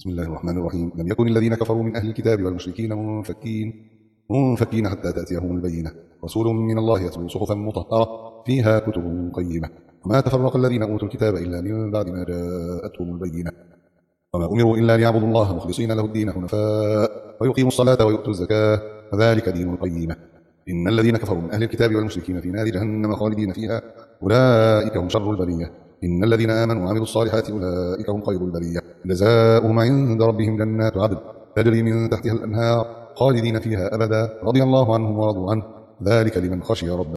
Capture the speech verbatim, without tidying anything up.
بسم الله الرحمن الرحيم. لم يكن الذين كفروا من أهل الكتاب والمشركين منفكين منفكين حتى تأتيهم البينة، رسول من الله يتلو صحفا مطهرة فيها كتب قيمة. وما تفرق الذين أوتوا الكتاب إلا من بعد ما جاءتهم البينة، وما أمروا إلا ليعبدوا الله مخلصين له الدين حنفاء ويقيموا الصلاة ويؤتوا الزكاة وذلك دين القيمة. إن الذين كفروا من أهل الكتاب والمشركين في نار جهنم خالدين فيها أولئك هم شر البرية. إن الذين آمنوا وعملوا الصالحات أولئك هم خير البرية، جزاؤهم عند ربهم جنات عدن تجري من تحتها الأنهار خالدين فيها أبدا، رضي الله عنهم ورضوا عنه، ذلك لمن خشي ربه.